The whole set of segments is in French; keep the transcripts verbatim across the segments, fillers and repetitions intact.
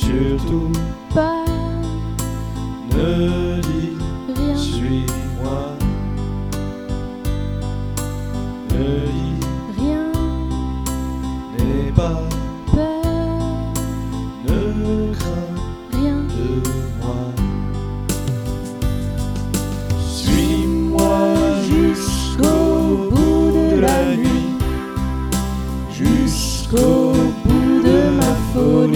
surtout pas ne dis rien, suis-moi. Ne dis rien, n'aie pas peur, ne crains rien, de moi. Suis-moi jusqu'au bout de la nuit, jusqu'au bout de ma folie.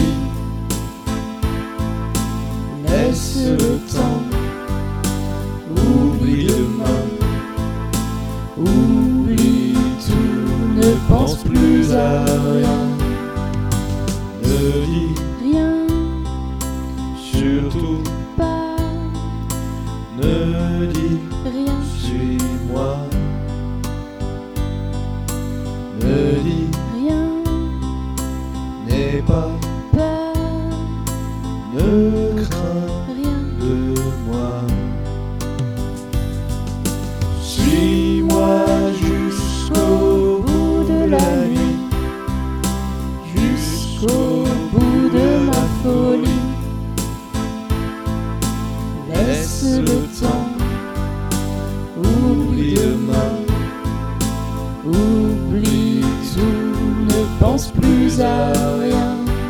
Laisse le temps, oublie demain, oublie tout, ne pense plus à rien. Ne dis rien, surtout pas ne dis rien, suis-moi. Ne dis rien, n'aie pas peur, ne crains rien, de moi. Suis-moi jusqu'au bout de la nuit, jusqu'au bout de ma folie. Laisse le temps, oublie demain, oublie tout, ne pense plus à rien.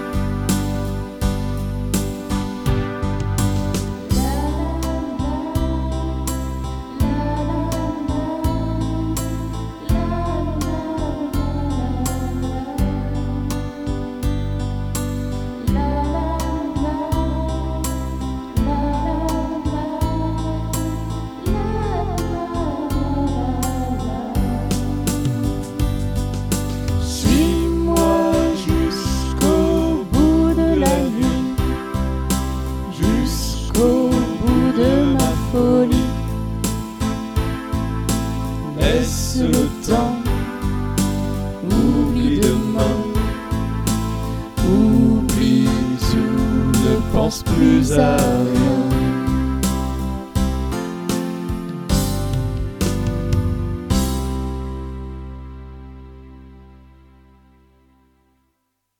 Suis-moi jusqu'au bout de la nuit, jusqu'au bout de ma folie. Laisse le temps, oublie demain, oublie tout, ne pense plus à rien.